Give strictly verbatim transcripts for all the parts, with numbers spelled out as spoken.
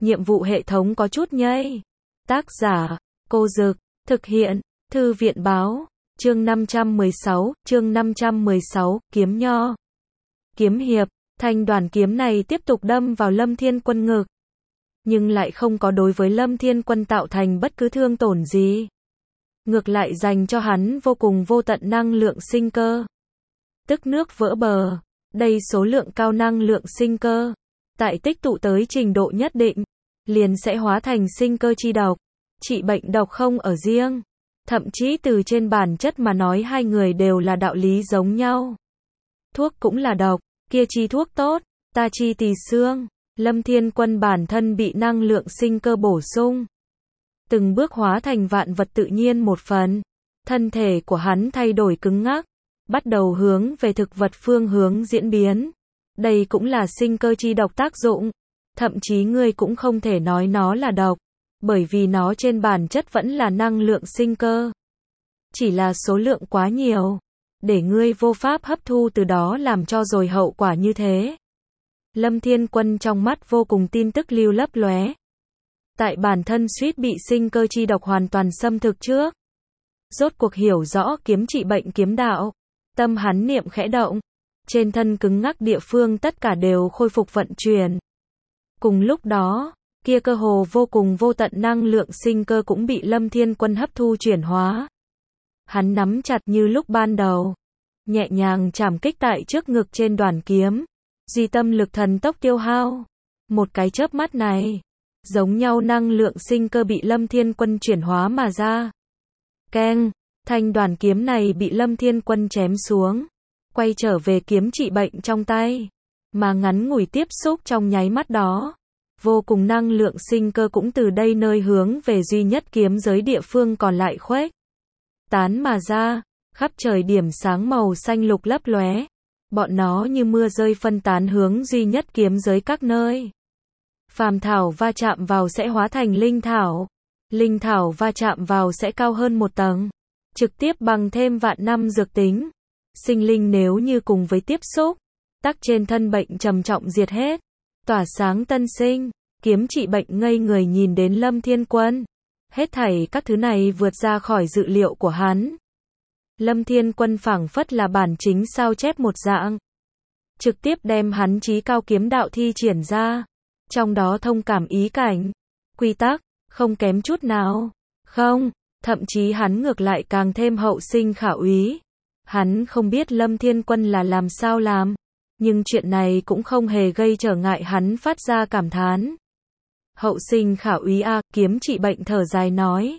nhiệm vụ hệ thống có chút nhây. Tác giả, Cô Dực, thực hiện, Thư viện Báo, chương năm trăm mười sáu, chương năm trăm mười sáu, kiếm nho. Kiếm hiệp, thanh đoàn kiếm này tiếp tục đâm vào Lâm Thiên Quân ngực. Nhưng lại không có đối với Lâm Thiên Quân tạo thành bất cứ thương tổn gì. Ngược lại dành cho hắn vô cùng vô tận năng lượng sinh cơ. Tức nước vỡ bờ, đây số lượng cao năng lượng sinh cơ. Tại tích tụ tới trình độ nhất định, liền sẽ hóa thành sinh cơ chi độc. Trị bệnh độc không ở riêng. Thậm chí từ trên bản chất mà nói hai người đều là đạo lý giống nhau. Thuốc cũng là độc, kia chi thuốc tốt, ta chi tỳ xương. Lâm Thiên Quân bản thân bị năng lượng sinh cơ bổ sung. Từng bước hóa thành vạn vật tự nhiên một phần. Thân thể của hắn thay đổi cứng ngắc, bắt đầu hướng về thực vật phương hướng diễn biến. Đây cũng là sinh cơ chi độc tác dụng. Thậm chí ngươi cũng không thể nói nó là độc, bởi vì nó trên bản chất vẫn là năng lượng sinh cơ. Chỉ là số lượng quá nhiều, để ngươi vô pháp hấp thu từ đó làm cho rồi hậu quả như thế. Lâm Thiên Quân trong mắt vô cùng tin tức lưu lấp lóe. Tại bản thân suýt bị sinh cơ chi độc hoàn toàn xâm thực trước. Rốt cuộc hiểu rõ kiếm trị bệnh kiếm đạo. Tâm hắn niệm khẽ động. Trên thân cứng ngắc địa phương tất cả đều khôi phục vận chuyển. Cùng lúc đó, kia cơ hồ vô cùng vô tận năng lượng sinh cơ cũng bị Lâm Thiên Quân hấp thu chuyển hóa. Hắn nắm chặt như lúc ban đầu. Nhẹ nhàng chạm kích tại trước ngực trên đoàn kiếm. Duy tâm lực thần tốc tiêu hao. Một cái chớp mắt này, giống nhau năng lượng sinh cơ bị Lâm Thiên Quân chuyển hóa mà ra. Keng, thanh đoàn kiếm này bị Lâm Thiên Quân chém xuống. Quay trở về kiếm trị bệnh trong tay. Mà ngắn ngủi tiếp xúc trong nháy mắt đó. Vô cùng năng lượng sinh cơ cũng từ đây nơi hướng về duy nhất kiếm giới địa phương còn lại khuếch tán mà ra, khắp trời điểm sáng màu xanh lục lấp lóe. Bọn nó như mưa rơi phân tán hướng duy nhất kiếm giới các nơi. Phàm thảo va chạm vào sẽ hóa thành linh thảo. Linh thảo va chạm vào sẽ cao hơn một tầng. Trực tiếp bằng thêm vạn năm dược tính. Sinh linh nếu như cùng với tiếp xúc, tắc trên thân bệnh trầm trọng diệt hết. Tỏa sáng tân sinh, kiếm trị bệnh ngây người nhìn đến Lâm Thiên Quân. Hết thảy các thứ này vượt ra khỏi dự liệu của hắn. Lâm Thiên Quân phảng phất là bản chính sao chép một dạng. Trực tiếp đem hắn chí cao kiếm đạo thi triển ra. Trong đó thông cảm ý cảnh, quy tắc, không kém chút nào. Không, thậm chí hắn ngược lại càng thêm hậu sinh khả úy. Hắn không biết Lâm Thiên Quân là làm sao làm. Nhưng chuyện này cũng không hề gây trở ngại hắn phát ra cảm thán. Hậu sinh khả úy a, kiếm trị bệnh thở dài nói.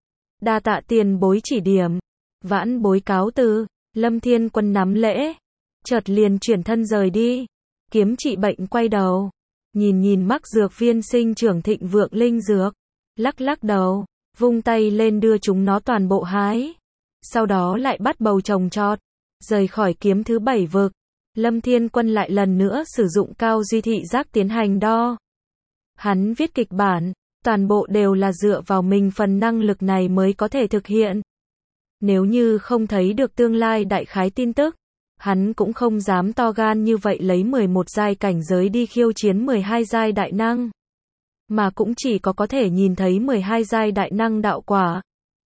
Đa tạ tiền bối chỉ điểm. Vãn bối cáo từ. Lâm Thiên Quân nắm lễ. Chợt liền chuyển thân rời đi. Kiếm trị bệnh quay đầu. Nhìn nhìn mắc dược viên sinh trưởng thịnh vượng linh dược. Lắc lắc đầu. Vung tay lên đưa chúng nó toàn bộ hái. Sau đó lại bắt bầu trồng trọt. Rời khỏi kiếm thứ bảy vực. Lâm Thiên Quân lại lần nữa sử dụng cao duy thị giác tiến hành đo. Hắn viết kịch bản. Toàn bộ đều là dựa vào mình phần năng lực này mới có thể thực hiện. Nếu như không thấy được tương lai đại khái tin tức, hắn cũng không dám to gan như vậy lấy mười một giai cảnh giới đi khiêu chiến mười hai giai đại năng. Mà cũng chỉ có có thể nhìn thấy mười hai giai đại năng đạo quả.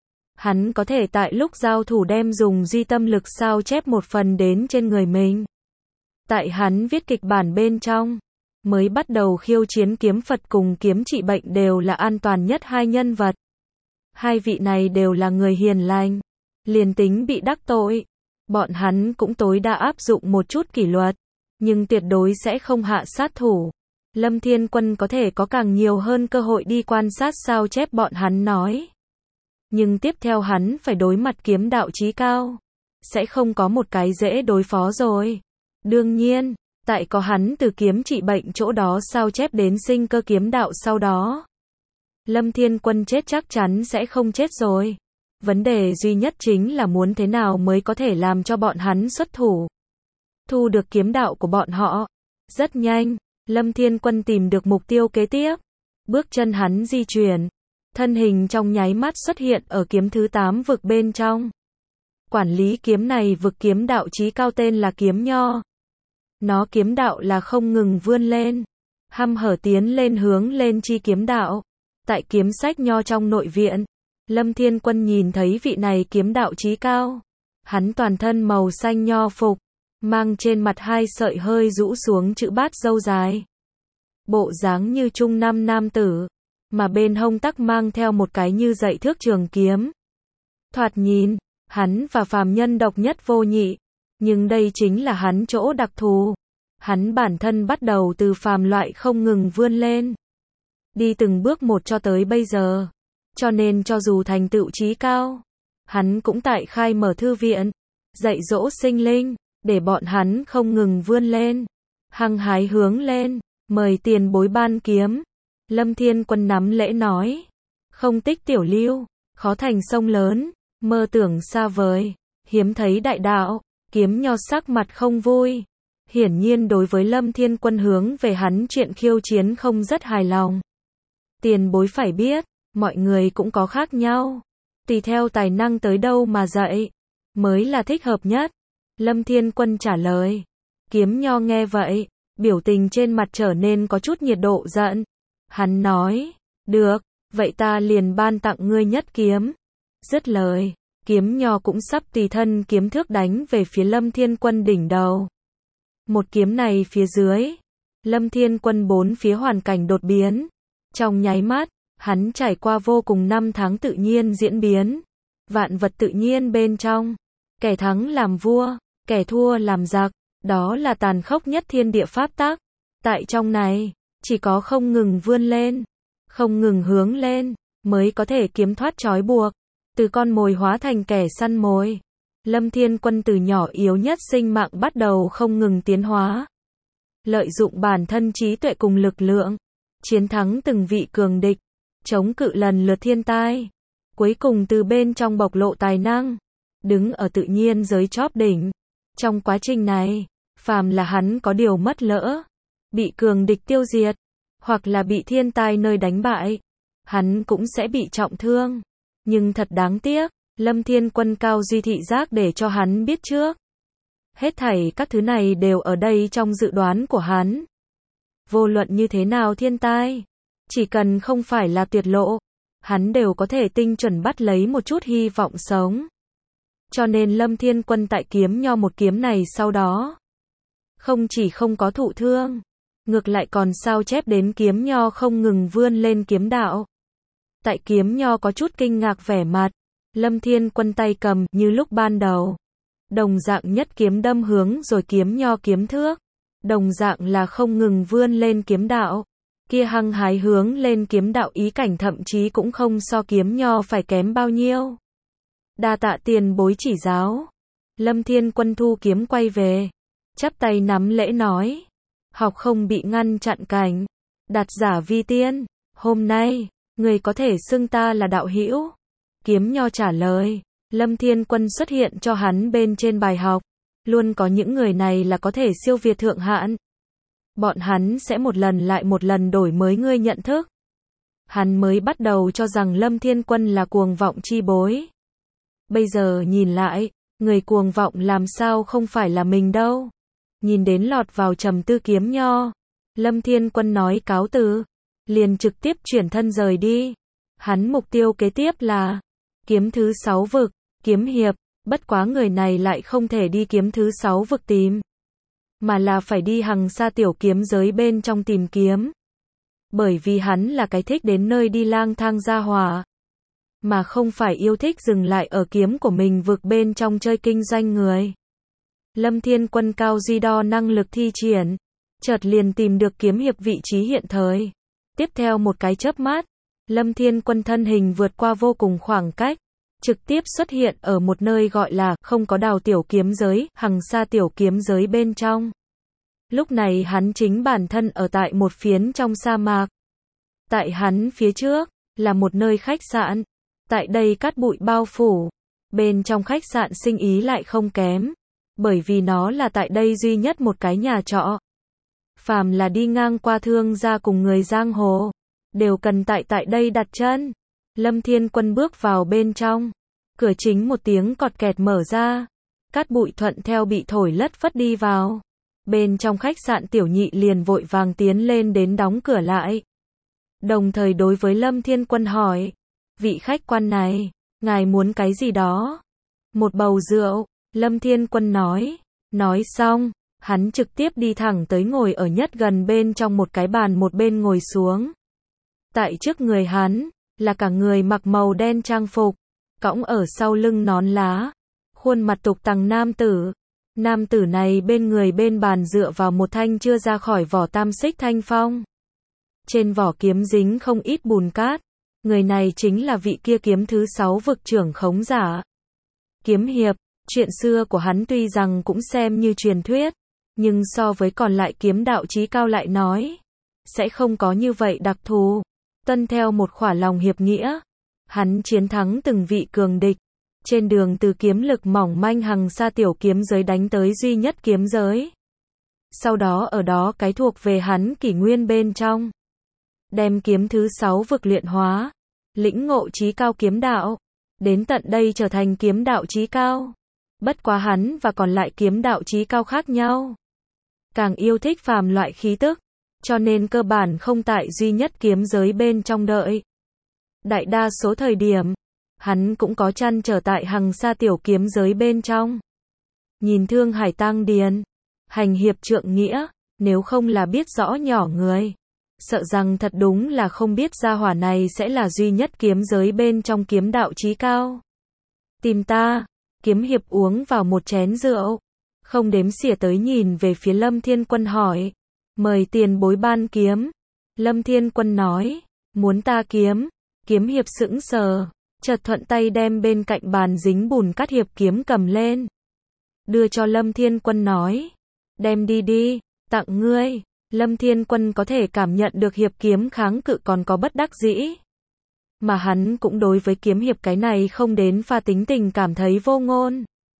Hắn có thể tại lúc giao thủ đem dùng duy tâm lực sao chép một phần đến trên người mình. Tại hắn viết kịch bản bên trong, mới bắt đầu khiêu chiến kiếm Phật cùng kiếm trị bệnh đều là an toàn nhất hai nhân vật. Hai vị này đều là người hiền lành. Liền tính bị đắc tội, bọn hắn cũng tối đa áp dụng một chút kỷ luật, nhưng tuyệt đối sẽ không hạ sát thủ. Lâm Thiên Quân có thể có càng nhiều hơn cơ hội đi quan sát sao chép bọn hắn nói. Nhưng tiếp theo hắn phải đối mặt kiếm đạo chí cao. Sẽ không có một cái dễ đối phó rồi. Đương nhiên, tại có hắn từ kiếm trị bệnh chỗ đó sao chép đến sinh cơ kiếm đạo sau đó. Lâm Thiên Quân chết chắc chắn sẽ không chết rồi. Vấn đề duy nhất chính là muốn thế nào mới có thể làm cho bọn hắn xuất thủ. Thu được kiếm đạo của bọn họ. Rất nhanh, Lâm Thiên Quân tìm được mục tiêu kế tiếp. Bước chân hắn di chuyển. Thân hình trong nháy mắt xuất hiện ở kiếm thứ tám vực bên trong. Quản lý kiếm này vực kiếm đạo chí cao tên là kiếm nho. Nó kiếm đạo là không ngừng vươn lên. hăm hở tiến lên hướng lên chi kiếm đạo. Tại kiếm sách nho trong nội viện, Lâm Thiên Quân nhìn thấy vị này kiếm đạo chí cao. Hắn toàn thân màu xanh nho phục, mang trên mặt hai sợi hơi rũ xuống chữ bát râu dài. Bộ dáng như trung năm nam tử, mà bên hông tắc mang theo một cái như dạy thước trường kiếm. Thoạt nhìn, hắn và phàm nhân độc nhất vô nhị, nhưng đây chính là hắn chỗ đặc thù. Hắn bản thân bắt đầu từ phàm loại không ngừng vươn lên, đi từng bước một cho tới bây giờ. Cho nên cho dù thành tựu chí cao, hắn cũng tại khai mở thư viện, dạy dỗ sinh linh, để bọn hắn không ngừng vươn lên, hăng hái hướng lên, mời tiền bối ban kiếm. Lâm Thiên Quân nắm lễ nói, không tích tiểu lưu, khó thành sông lớn, mơ tưởng xa vời, hiếm thấy đại đạo. Kiếm nho sắc mặt không vui, hiển nhiên đối với Lâm Thiên Quân hướng về hắn chuyện khiêu chiến không rất hài lòng. Tiền bối phải biết, mọi người cũng có khác nhau, tùy theo tài năng tới đâu mà dạy, mới là thích hợp nhất. Lâm Thiên Quân trả lời. Kiếm nho nghe vậy, biểu tình trên mặt trở nên có chút nhiệt độ giận. Hắn nói, được, vậy ta liền ban tặng ngươi nhất kiếm. Dứt lời, kiếm nho cũng sắp tùy thân kiếm thước đánh về phía Lâm Thiên Quân đỉnh đầu. Một kiếm này phía dưới, Lâm Thiên Quân bốn phía hoàn cảnh đột biến. Trong nháy mắt, hắn trải qua vô cùng năm tháng tự nhiên diễn biến. Vạn vật tự nhiên bên trong, kẻ thắng làm vua, kẻ thua làm giặc, đó là tàn khốc nhất thiên địa pháp tắc. Tại trong này, chỉ có không ngừng vươn lên, không ngừng hướng lên, mới có thể kiếm thoát trói buộc, từ con mồi hóa thành kẻ săn mồi. Lâm Thiên Quân từ nhỏ yếu nhất sinh mạng bắt đầu không ngừng tiến hóa, lợi dụng bản thân trí tuệ cùng lực lượng, chiến thắng từng vị cường địch, chống cự lần lượt thiên tai, cuối cùng từ bên trong bộc lộ tài năng, đứng ở tự nhiên giới chóp đỉnh. Trong quá trình này, phàm là hắn có điều mất lỡ, bị cường địch tiêu diệt, hoặc là bị thiên tai nơi đánh bại, hắn cũng sẽ bị trọng thương. Nhưng thật đáng tiếc, Lâm Thiên Quân cao duy thị giác để cho hắn biết trước. Hết thảy các thứ này đều ở đây trong dự đoán của hắn. Vô luận như thế nào thiên tai, chỉ cần không phải là tuyệt lộ, hắn đều có thể tinh chuẩn bắt lấy một chút hy vọng sống. Cho nên Lâm Thiên Quân tại kiếm nho một kiếm này sau đó, không chỉ không có thụ thương, ngược lại còn sao chép đến kiếm nho không ngừng vươn lên kiếm đạo. Tại kiếm nho có chút kinh ngạc vẻ mặt, Lâm Thiên Quân tay cầm như lúc ban đầu, đồng dạng nhất kiếm đâm hướng rồi kiếm nho kiếm thước, đồng dạng là không ngừng vươn lên kiếm đạo. Kia hăng hái hướng lên kiếm đạo ý cảnh thậm chí cũng không so kiếm nho phải kém bao nhiêu. Đa tạ tiền bối chỉ giáo. Lâm Thiên Quân thu kiếm quay về, chắp tay nắm lễ nói, học không bị ngăn chặn cảnh, đạt giả vi tiên, hôm nay, người có thể xưng ta là đạo hữu. Kiếm nho trả lời, Lâm Thiên Quân xuất hiện cho hắn bên trên bài học, luôn có những người này là có thể siêu việt thượng hạn. Bọn hắn sẽ một lần lại một lần đổi mới ngươi nhận thức. Hắn mới bắt đầu cho rằng Lâm Thiên Quân là cuồng vọng chi bối. Bây giờ nhìn lại, người cuồng vọng làm sao không phải là mình đâu. Nhìn đến lọt vào trầm tư kiếm nho, Lâm Thiên Quân nói cáo từ, liền trực tiếp chuyển thân rời đi. Hắn mục tiêu kế tiếp là kiếm thứ sáu vực, kiếm hiệp, bất quá người này lại không thể đi kiếm thứ sáu vực tìm, mà là phải đi hằng sa tiểu kiếm giới bên trong tìm kiếm. Bởi vì hắn là cái thích đến nơi đi lang thang gia hỏa, mà không phải yêu thích dừng lại ở kiếm của mình vực bên trong chơi kinh doanh người. Lâm Thiên Quân cao duy đo năng lực thi triển, chợt liền tìm được kiếm hiệp vị trí hiện thời. Tiếp theo một cái chớp mắt, Lâm Thiên Quân thân hình vượt qua vô cùng khoảng cách, trực tiếp xuất hiện ở một nơi gọi là không có đào tiểu kiếm giới, hằng sa tiểu kiếm giới bên trong. Lúc này hắn chính bản thân ở tại một phiến trong sa mạc. Tại hắn phía trước, là một nơi khách sạn. Tại đây cát bụi bao phủ. Bên trong khách sạn sinh ý lại không kém. Bởi vì nó là tại đây duy nhất một cái nhà trọ. Phàm là đi ngang qua thương gia cùng người giang hồ, đều cần tại tại đây đặt chân. Lâm Thiên Quân bước vào bên trong. Cửa chính một tiếng cọt kẹt mở ra. Cát bụi thuận theo bị thổi lất phất đi vào. Bên trong khách sạn Tiểu Nhị liền vội vàng tiến lên đến đóng cửa lại. Đồng thời đối với Lâm Thiên Quân hỏi, vị khách quan này, ngài muốn cái gì đó? Một bầu rượu, Lâm Thiên Quân nói. Nói xong, hắn trực tiếp đi thẳng tới ngồi ở nhất gần bên trong một cái bàn một bên ngồi xuống. Tại trước người hắn, là cả người mặc màu đen trang phục, cõng ở sau lưng nón lá, khuôn mặt tục tằng nam tử. Nam tử này bên người bên bàn dựa vào một thanh chưa ra khỏi vỏ tam xích thanh phong. Trên vỏ kiếm dính không ít bùn cát. Người này chính là vị kia kiếm thứ sáu vực trưởng khống giả. Kiếm hiệp, chuyện xưa của hắn tuy rằng cũng xem như truyền thuyết, nhưng so với còn lại kiếm đạo chí cao lại nói, sẽ không có như vậy đặc thù. Tuân theo một khỏa lòng hiệp nghĩa, hắn chiến thắng từng vị cường địch. Trên đường từ kiếm lực mỏng manh hằng xa tiểu kiếm giới đánh tới duy nhất kiếm giới. Sau đó ở đó cái thuộc về hắn kỷ nguyên bên trong. Đem kiếm thứ sáu vực luyện hóa, lĩnh ngộ chí cao kiếm đạo. Đến tận đây trở thành kiếm đạo chí cao. Bất quá hắn và còn lại kiếm đạo chí cao khác nhau. Càng yêu thích phàm loại khí tức, cho nên cơ bản không tại duy nhất kiếm giới bên trong đợi. Đại đa số thời điểm, hắn cũng có chăn trở tại hằng xa tiểu kiếm giới bên trong. Nhìn Thương Hải Tăng Điền, hành hiệp trượng nghĩa, nếu không là biết rõ nhỏ người, sợ rằng thật đúng là không biết gia hỏa này sẽ là duy nhất kiếm giới bên trong kiếm đạo chí cao. Tìm ta, kiếm hiệp uống vào một chén rượu, không đếm xỉa tới nhìn về phía Lâm Thiên Quân hỏi, mời tiền bối ban kiếm. Lâm Thiên Quân nói, muốn ta kiếm. Kiếm hiệp sững sờ, chợt thuận tay đem bên cạnh bàn dính bùn cát hiệp kiếm cầm lên, đưa cho Lâm Thiên Quân nói, đem đi đi, tặng ngươi. Lâm Thiên Quân có thể cảm nhận được hiệp kiếm kháng cự còn có bất đắc dĩ, mà hắn cũng đối với kiếm hiệp cái này không đến pha tính tình cảm thấy vô ngôn.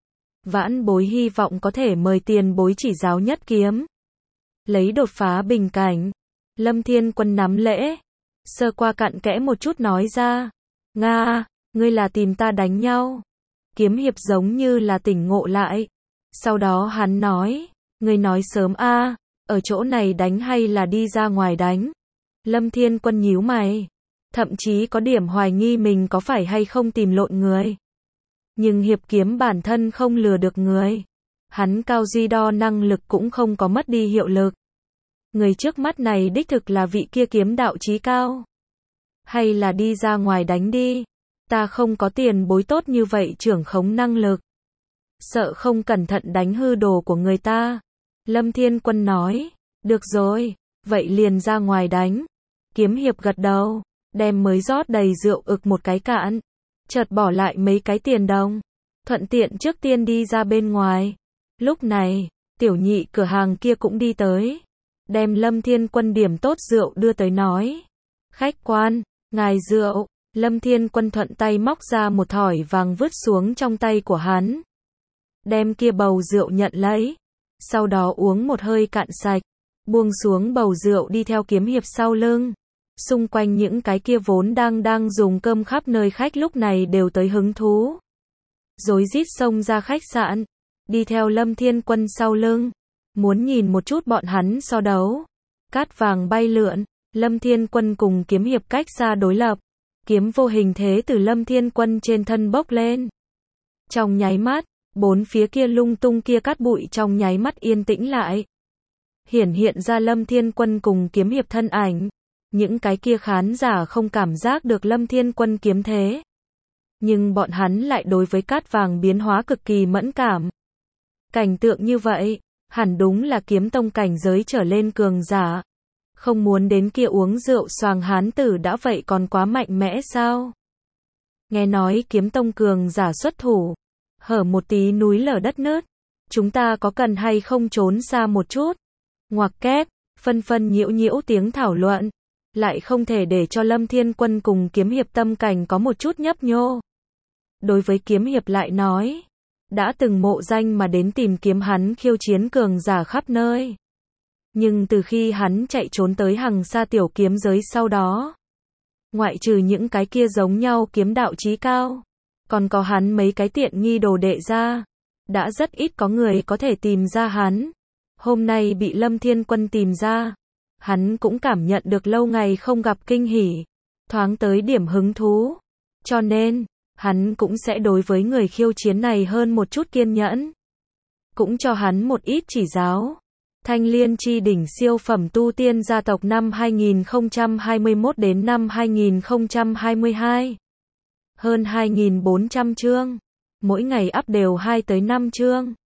Vãn bối hy vọng có thể mời tiền bối chỉ giáo nhất kiếm, lấy đột phá bình cảnh. Lâm Thiên Quân nắm lễ, sơ qua cặn kẽ một chút nói ra, Nga, ngươi là tìm ta đánh nhau. Kiếm hiệp giống như là tỉnh ngộ lại. Sau đó hắn nói, ngươi nói sớm a, ở chỗ này đánh hay là đi ra ngoài đánh? Lâm Thiên Quân nhíu mày, thậm chí có điểm hoài nghi mình có phải hay không tìm lộn người. Nhưng hiệp kiếm bản thân không lừa được người. Hắn cao duy đo năng lực cũng không có mất đi hiệu lực. Người trước mắt này đích thực là vị kia kiếm đạo chí cao. Hay là đi ra ngoài đánh đi. Ta không có tiền bối tốt như vậy trưởng khống năng lực. Sợ không cẩn thận đánh hư đồ của người ta. Lâm Thiên Quân nói, được rồi, vậy liền ra ngoài đánh. Kiếm hiệp gật đầu, đem mới rót đầy rượu ực một cái cạn, chợt bỏ lại mấy cái tiền đồng, thuận tiện trước tiên đi ra bên ngoài. Lúc này, Tiểu Nhị cửa hàng kia cũng đi tới, đem Lâm Thiên Quân điểm tốt rượu đưa tới nói, khách quan, ngài rượu. Lâm Thiên Quân thuận tay móc ra một thỏi vàng vứt xuống trong tay của hắn, đem kia bầu rượu nhận lấy, sau đó uống một hơi cạn sạch, buông xuống bầu rượu đi theo kiếm hiệp sau lưng. Xung quanh những cái kia vốn đang đang dùng cơm khắp nơi khách lúc này đều tới hứng thú, rối rít xông ra khách sạn, đi theo Lâm Thiên Quân sau lưng, muốn nhìn một chút bọn hắn so đấu. Cát vàng bay lượn, Lâm Thiên Quân cùng kiếm hiệp cách xa đối lập, kiếm vô hình thế từ Lâm Thiên Quân trên thân bốc lên. Trong nháy mắt, bốn phía kia lung tung kia cát bụi trong nháy mắt yên tĩnh lại. Hiển hiện ra Lâm Thiên Quân cùng kiếm hiệp thân ảnh. Những cái kia khán giả không cảm giác được Lâm Thiên Quân kiếm thế, nhưng bọn hắn lại đối với cát vàng biến hóa cực kỳ mẫn cảm. Cảnh tượng như vậy, hẳn đúng là kiếm tông cảnh giới trở lên cường giả. Không muốn đến kia uống rượu xoàng hán tử đã vậy còn quá mạnh mẽ sao? Nghe nói kiếm tông cường giả xuất thủ, hở một tí núi lở đất nứt. Chúng ta có cần hay không trốn xa một chút? Ngoặc kép, phân phân nhiễu nhiễu tiếng thảo luận. Lại không thể để cho Lâm Thiên Quân cùng kiếm hiệp tâm cảnh có một chút nhấp nhô. Đối với kiếm hiệp lại nói, đã từng mộ danh mà đến tìm kiếm hắn khiêu chiến cường giả khắp nơi. Nhưng từ khi hắn chạy trốn tới hằng xa tiểu kiếm giới sau đó, ngoại trừ những cái kia giống nhau kiếm đạo chí cao, còn có hắn mấy cái tiện nghi đồ đệ ra, đã rất ít có người có thể tìm ra hắn. Hôm nay bị Lâm Thiên Quân tìm ra, hắn cũng cảm nhận được lâu ngày không gặp kinh hỉ, thoáng tới điểm hứng thú. Cho nên, hắn cũng sẽ đối với người khiêu chiến này hơn một chút kiên nhẫn. Cũng cho hắn một ít chỉ giáo. Thanh Liên chi đỉnh siêu phẩm tu tiên gia tộc năm hai nghìn không trăm hai mươi mốt đến năm hai nghìn không trăm hai mươi hai. Hơn hai nghìn bốn trăm chương. Mỗi ngày up đều hai tới năm chương.